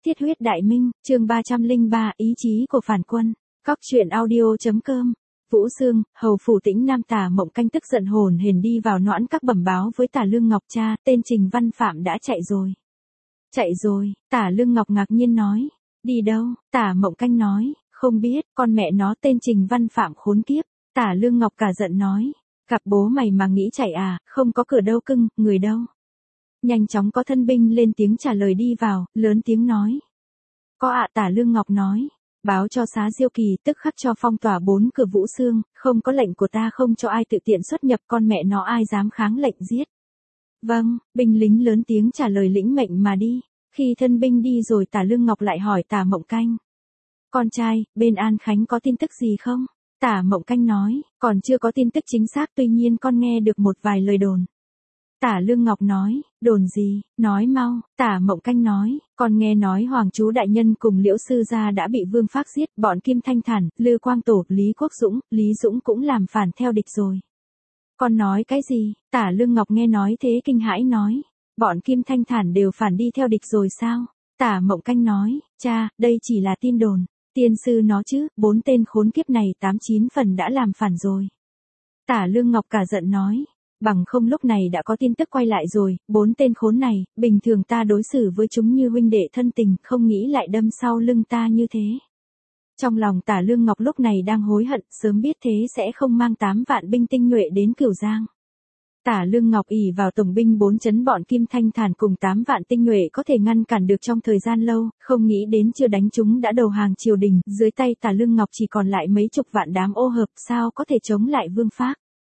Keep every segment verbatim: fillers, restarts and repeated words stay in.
Thiết huyết đại minh, chương ba trăm lẻ ba, ý chí của phản quân. Cóc truyện audio chấm com. Vũ Xương, hầu phủ Tĩnh Nam Tả Mộng Canh tức giận hồn hển đi vào noãn các bẩm báo với Tả Lương Ngọc cha, tên Trình Văn Phạm đã chạy rồi. Chạy rồi, Tả Lương Ngọc ngạc nhiên nói. Đi đâu? Tả Mộng Canh nói, không biết, con mẹ nó tên Trình Văn Phạm khốn kiếp. Tả Lương Ngọc cả giận nói. Gặp bố mày mà nghĩ chạy à, không có cửa đâu cưng, người đâu? Nhanh chóng có thân binh lên tiếng trả lời đi vào, lớn tiếng nói. Có ạ. Tả Lương Ngọc nói. Báo cho Xá Diêu Kỳ tức khắc cho phong tỏa bốn cửa Vũ Xương, không có lệnh của ta không cho ai tự tiện xuất nhập, con mẹ nó ai dám kháng lệnh giết. Vâng, binh lính lớn tiếng trả lời lĩnh mệnh mà đi. Khi thân binh đi rồi Tả Lương Ngọc lại hỏi Tả Mộng Canh. Con trai, bên An Khánh có tin tức gì không? Tả Mộng Canh nói, còn chưa có tin tức chính xác, tuy nhiên con nghe được một vài lời đồn. Tả Lương Ngọc nói, đồn gì, nói mau. Tả Mộng Canh nói, con nghe nói Hoàng chú đại nhân cùng Liễu sư gia đã bị Vương Phác giết, bọn Kim Thanh Thản, Lư Quang Tổ, Lý Quốc Dũng, Lý Dũng cũng làm phản theo địch rồi. Con nói cái gì? Tả Lương Ngọc nghe nói thế kinh hãi nói, bọn Kim Thanh Thản đều phản đi theo địch rồi sao? Tả Mộng Canh nói, cha, đây chỉ là tin đồn, tiên sư nó chứ, bốn tên khốn kiếp này tám chín phần đã làm phản rồi. Tả Lương Ngọc cả giận nói. Bằng không lúc này đã có tin tức quay lại rồi, bốn tên khốn này, bình thường ta đối xử với chúng như huynh đệ thân tình, không nghĩ lại đâm sau lưng ta như thế. Trong lòng Tả Lương Ngọc lúc này đang hối hận, sớm biết thế sẽ không mang tám vạn binh tinh nhuệ đến Cửu Giang. Tả Lương Ngọc ỷ vào tổng binh bốn chấn bọn Kim Thanh Thản cùng tám vạn tinh nhuệ có thể ngăn cản được trong thời gian lâu, không nghĩ đến chưa đánh chúng đã đầu hàng triều đình, dưới tay Tả Lương Ngọc chỉ còn lại mấy chục vạn đám ô hợp, sao có thể chống lại Vương Phác.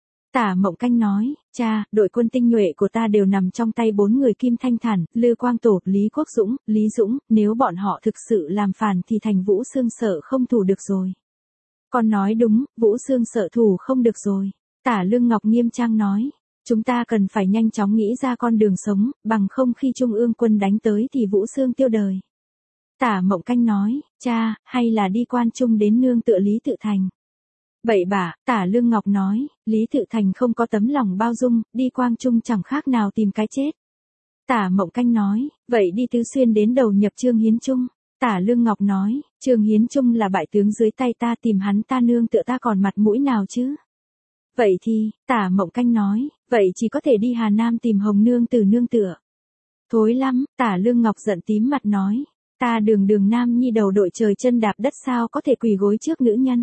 Tả Mộng Canh nói, cha, đội quân tinh nhuệ của ta đều nằm trong tay bốn người Kim Thanh Thản, Lư Quang Tổ, Lý Quốc Dũng, Lý Dũng, nếu bọn họ thực sự làm phản thì thành Vũ Xương sợ không thủ được rồi. Con nói đúng, Vũ Xương sợ thủ không được rồi. Tả Lương Ngọc nghiêm trang nói, chúng ta cần phải nhanh chóng nghĩ ra con đường sống, bằng không khi Trung ương quân đánh tới thì Vũ Xương tiêu đời. Tả Mộng Canh nói, cha, hay là đi Quan Trung đến nương tựa Lý Tự Thành. Bậy bạ, Tả Lương Ngọc nói, Lý Tự Thành không có tấm lòng bao dung, đi Quang Trung chẳng khác nào tìm cái chết. Tả Mộng Canh nói, vậy đi Tứ Xuyên đến đầu nhập Trương Hiến Trung. Tả Lương Ngọc nói, Trương Hiến Trung là bại tướng dưới tay ta, tìm hắn ta nương tựa ta còn mặt mũi nào chứ. Vậy thì, Tả Mộng Canh nói, vậy chỉ có thể đi Hà Nam tìm Hồng nương tử nương tựa. Thối lắm, Tả Lương Ngọc giận tím mặt nói, ta đường đường nam nhi đầu đội trời chân đạp đất sao có thể quỳ gối trước nữ nhân.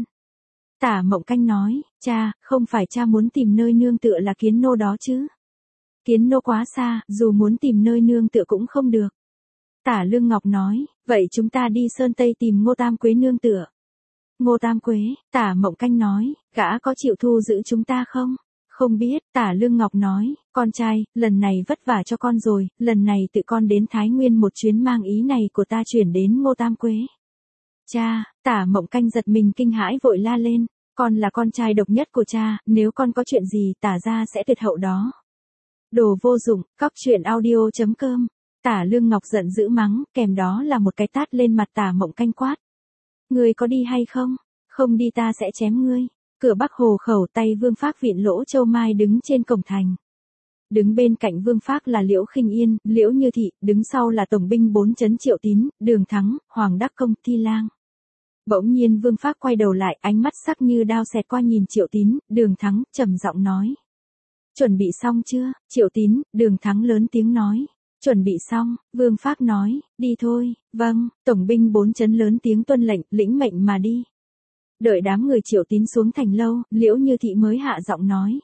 Tả Mộng Canh nói, cha, không phải cha muốn tìm nơi nương tựa là Kiến Nô đó chứ. Kiến Nô quá xa, dù muốn tìm nơi nương tựa cũng không được. Tả Lương Ngọc nói, vậy chúng ta đi Sơn Tây tìm Ngô Tam Quế nương tựa. Ngô Tam Quế, Tả Mộng Canh nói, gã có chịu thu giữ chúng ta không? Không biết, Tả Lương Ngọc nói, con trai, lần này vất vả cho con rồi, lần này tự con đến Thái Nguyên một chuyến mang ý này của ta chuyển đến Ngô Tam Quế. Cha, Tả Mộng Canh giật mình kinh hãi vội la lên, con là con trai độc nhất của cha, nếu con có chuyện gì Tả gia sẽ tuyệt hậu đó. Đồ vô dụng, cóc truyện audio chấm com. Tả Lương Ngọc giận dữ mắng, kèm đó là một cái tát lên mặt Tả Mộng Canh quát. Ngươi có đi hay không? Không đi ta sẽ chém ngươi. Cửa Bắc Hồ khẩu tay Vương Phác viện Lỗ Châu Mai đứng trên cổng thành. Đứng bên cạnh Vương Phác là Liễu Khinh Yên, Liễu Như Thị, đứng sau là tổng binh bốn chấn Triệu Tín, Đường Thắng, Hoàng Đắc Công, Thi Lang. Bỗng nhiên Vương Phác quay đầu lại, ánh mắt sắc như đao xẹt qua nhìn Triệu Tín, Đường Thắng, trầm giọng nói. Chuẩn bị xong chưa? Triệu Tín, Đường Thắng lớn tiếng nói. Chuẩn bị xong, Vương Phác nói, đi thôi, vâng, tổng binh bốn chấn lớn tiếng tuân lệnh, lĩnh mệnh mà đi. Đợi đám người Triệu Tín xuống thành lâu, Liễu Như Thị mới hạ giọng nói.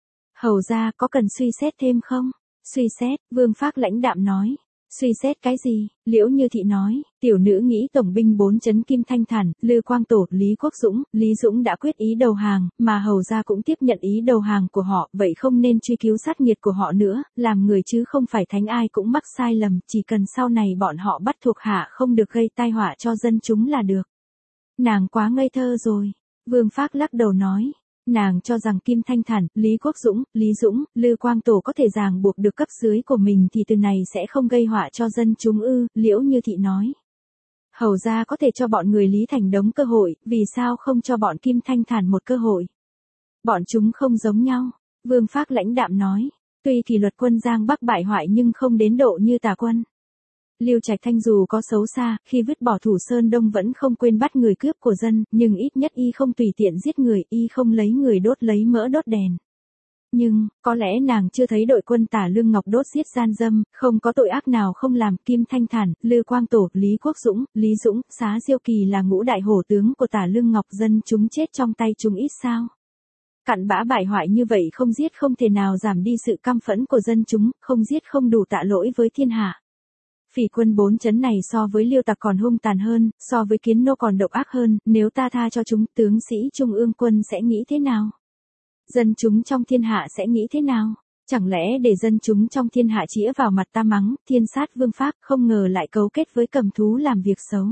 Hầu ra có cần suy xét thêm không? Suy xét, Vương Phác lãnh đạm nói. Suy xét cái gì? Liễu Như Thị nói, tiểu nữ nghĩ tổng binh bốn chấn Kim Thanh Thản, Lư Quang Tổ, Lý Quốc Dũng, Lý Dũng đã quyết ý đầu hàng, mà hầu ra cũng tiếp nhận ý đầu hàng của họ, vậy không nên truy cứu sát nghiệt của họ nữa, làm người chứ không phải thánh ai cũng mắc sai lầm, chỉ cần sau này bọn họ bắt thuộc hạ không được gây tai họa cho dân chúng là được. Nàng quá ngây thơ rồi. Vương Phác lắc đầu nói. Nàng cho rằng Kim Thanh Thản, Lý Quốc Dũng, Lý Dũng, Lư Quang Tổ có thể ràng buộc được cấp dưới của mình thì từ này sẽ không gây họa cho dân chúng ư, Liễu Như Thị nói. Hầu ra có thể cho bọn người Lý Thành Đống cơ hội, vì sao không cho bọn Kim Thanh Thản một cơ hội? Bọn chúng không giống nhau, Vương Phác lãnh đạm nói, tuy kỷ luật quân Giang Bắc bại hoại nhưng không đến độ như Tả quân. Lưu Trạch Thanh dù có xấu xa, khi vứt bỏ Thủ Sơn Đông vẫn không quên bắt người cướp của dân, nhưng ít nhất y không tùy tiện giết người, y không lấy người đốt lấy mỡ đốt đèn. Nhưng, có lẽ nàng chưa thấy đội quân Tả Lương Ngọc đốt giết gian dâm, không có tội ác nào không làm. Kim Thanh Thản, Lư Quang Tổ, Lý Quốc Dũng, Lý Dũng, Xá Diêu Kỳ là ngũ đại hổ tướng của Tả Lương Ngọc, dân chúng chết trong tay chúng ít sao. Cặn bã bại hoại như vậy không giết không thể nào giảm đi sự căm phẫn của dân chúng, không giết không đủ tạ lỗi với thiên hạ. Phỉ quân bốn chấn này so với Liêu tặc còn hung tàn hơn, so với Kiến Nô còn độc ác hơn, nếu ta tha cho chúng, tướng sĩ Trung Ương quân sẽ nghĩ thế nào? Dân chúng trong thiên hạ sẽ nghĩ thế nào? Chẳng lẽ để dân chúng trong thiên hạ chĩa vào mặt ta mắng, thiên sát vương pháp, không ngờ lại cấu kết với cầm thú làm việc xấu.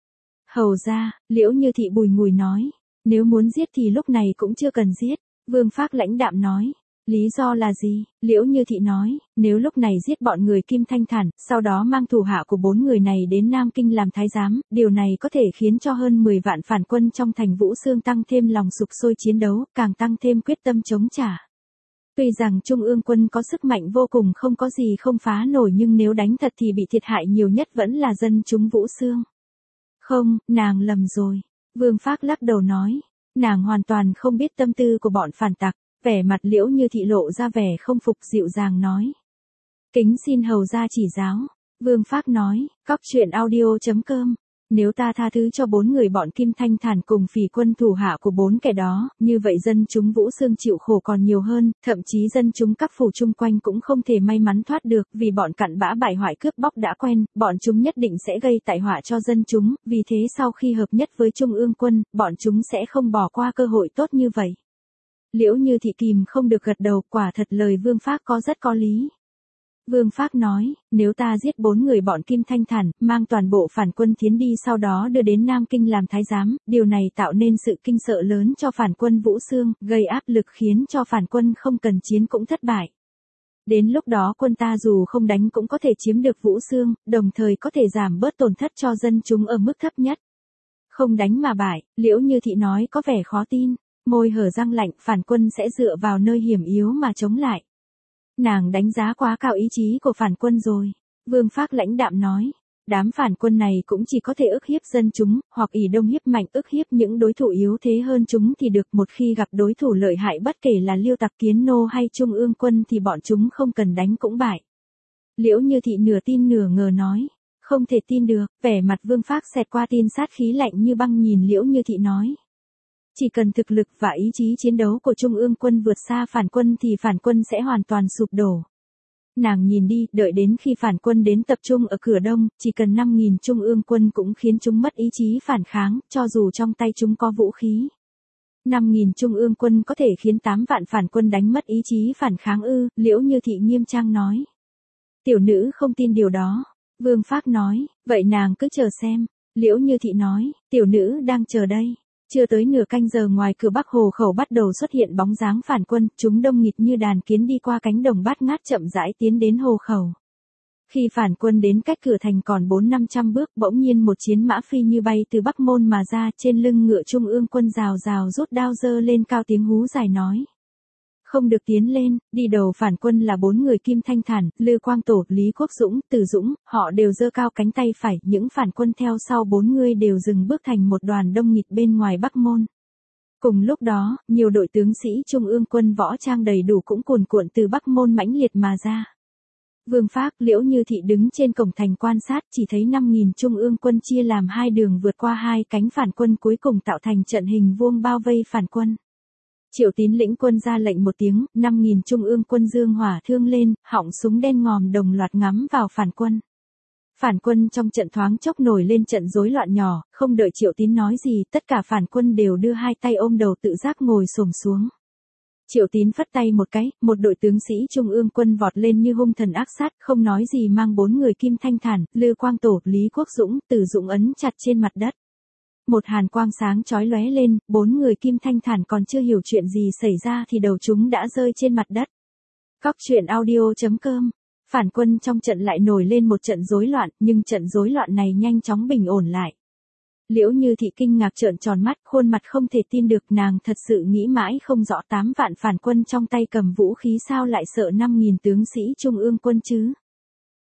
Hầu ra, Liễu Như Thị bùi ngùi nói, nếu muốn giết thì lúc này cũng chưa cần giết. Vương Phác lãnh đạm nói, lý do là gì? Liễu Như Thị nói, nếu lúc này giết bọn người Kim Thanh Thản, sau đó mang thủ hạ của bốn người này đến Nam Kinh làm thái giám, điều này có thể khiến cho hơn mười vạn phản quân trong thành Vũ Xương tăng thêm lòng sục sôi chiến đấu, càng tăng thêm quyết tâm chống trả. Tuy rằng Trung ương quân có sức mạnh vô cùng không có gì không phá nổi, nhưng nếu đánh thật thì bị thiệt hại nhiều nhất vẫn là dân chúng Vũ Xương. Không, nàng lầm rồi. Vương Phác lắc đầu nói, nàng hoàn toàn không biết tâm tư của bọn phản tặc. Vẻ mặt Liễu Như Thị lộ ra vẻ không phục, dịu dàng nói, kính xin hầu ra chỉ giáo. Vương Phác nói, cóc truyện audio chấm com, nếu ta tha thứ cho bốn người bọn Kim Thanh Thản cùng phỉ quân thủ hạ của bốn kẻ đó, như vậy dân chúng Vũ Xương chịu khổ còn nhiều hơn, thậm chí dân chúng các phủ chung quanh cũng không thể may mắn thoát được, vì bọn cặn bã bại hoại cướp bóc đã quen, bọn chúng nhất định sẽ gây tai họa cho dân chúng, vì thế sau khi hợp nhất với Trung ương quân, bọn chúng sẽ không bỏ qua cơ hội tốt như vậy. Liễu Như Thị kìm không được gật đầu, quả thật lời Vương Phác có rất có lý. Vương Phác nói, nếu ta giết bốn người bọn Kim Thanh Thản, mang toàn bộ phản quân tiến đi sau đó đưa đến Nam Kinh làm thái giám, điều này tạo nên sự kinh sợ lớn cho phản quân Vũ Xương, gây áp lực khiến cho phản quân không cần chiến cũng thất bại. Đến lúc đó quân ta dù không đánh cũng có thể chiếm được Vũ Xương, đồng thời có thể giảm bớt tổn thất cho dân chúng ở mức thấp nhất. Không đánh mà bại, Liễu Như Thị nói có vẻ khó tin. Môi hở răng lạnh, phản quân sẽ dựa vào nơi hiểm yếu mà chống lại. Nàng đánh giá quá cao ý chí của phản quân rồi. Vương Phác lãnh đạm nói, đám phản quân này cũng chỉ có thể ức hiếp dân chúng, hoặc ỷ đông hiếp mạnh ức hiếp những đối thủ yếu thế hơn chúng thì được, một khi gặp đối thủ lợi hại bất kể là Liêu tặc Kiến Nô hay Trung ương quân thì bọn chúng không cần đánh cũng bại. Liễu Như Thị nửa tin nửa ngờ nói, không thể tin được, vẻ mặt Vương Phác xẹt qua tin sát khí lạnh như băng nhìn Liễu Như Thị nói. Chỉ cần thực lực và ý chí chiến đấu của Trung ương quân vượt xa phản quân thì phản quân sẽ hoàn toàn sụp đổ. Nàng nhìn đi, đợi đến khi phản quân đến tập trung ở cửa đông, chỉ cần năm nghìn Trung ương quân cũng khiến chúng mất ý chí phản kháng, cho dù trong tay chúng có vũ khí. năm nghìn Trung ương quân có thể khiến tám vạn phản quân đánh mất ý chí phản kháng ư? Liễu Như Thị nghiêm trang nói. Tiểu nữ không tin điều đó. Vương Phác nói, vậy nàng cứ chờ xem. Liễu Như Thị nói, tiểu nữ đang chờ đây. Chưa tới nửa canh giờ ngoài cửa Bắc Hồ Khẩu bắt đầu xuất hiện bóng dáng phản quân, chúng đông nghịt như đàn kiến đi qua cánh đồng bát ngát chậm rãi tiến đến Hồ Khẩu. Khi phản quân đến cách cửa thành còn bốn năm trăm bước, bỗng nhiên một chiến mã phi như bay từ Bắc Môn mà ra, trên lưng ngựa Trung ương quân rào rào rút đao giơ lên cao tiếng hú dài nói. Không được tiến lên, đi đầu phản quân là bốn người Kim Thanh Thản, Lư Quang Tổ, Lý Quốc Dũng, Từ Dũng, họ đều giơ cao cánh tay phải, những phản quân theo sau bốn người đều dừng bước thành một đoàn đông nghịt bên ngoài Bắc Môn. Cùng lúc đó, nhiều đội tướng sĩ Trung ương quân võ trang đầy đủ cũng cuồn cuộn từ Bắc Môn mãnh liệt mà ra. Vương Phác, Liễu Như Thị đứng trên cổng thành quan sát, chỉ thấy năm nghìn Trung ương quân chia làm hai đường vượt qua hai cánh phản quân cuối cùng tạo thành trận hình vuông bao vây phản quân. Triệu Tín lĩnh quân ra lệnh một tiếng, năm nghìn Trung ương quân dương hỏa thương lên, họng súng đen ngòm đồng loạt ngắm vào phản quân. Phản quân trong trận thoáng chốc nổi lên trận rối loạn nhỏ, không đợi Triệu Tín nói gì, tất cả phản quân đều đưa hai tay ôm đầu tự giác ngồi xổm xuống. Triệu Tín phất tay một cái, một đội tướng sĩ Trung ương quân vọt lên như hung thần ác sát, không nói gì mang bốn người Kim Thanh Thản, Lư Quang Tổ, Lý Quốc Dũng, Từ Dũng ấn chặt trên mặt đất. Một hàn quang sáng chói lóe lên, bốn người Kim Thanh Thản còn chưa hiểu chuyện gì xảy ra thì đầu chúng đã rơi trên mặt đất. Cóc truyện audio chấm com. Phản quân trong trận lại nổi lên một trận rối loạn, nhưng trận rối loạn này nhanh chóng bình ổn lại. Liễu Như Thị kinh ngạc trợn tròn mắt, khuôn mặt không thể tin được, nàng thật sự nghĩ mãi không rõ tám vạn phản quân trong tay cầm vũ khí sao lại sợ năm nghìn tướng sĩ Trung ương quân chứ.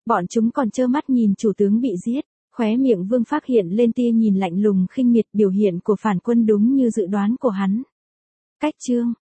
Bọn chúng còn trơ mắt nhìn chủ tướng bị giết. Khóe miệng Vương Phác hiện lên tia nhìn lạnh lùng khinh miệt, biểu hiện của phản quân đúng như dự đoán của hắn. Cách chương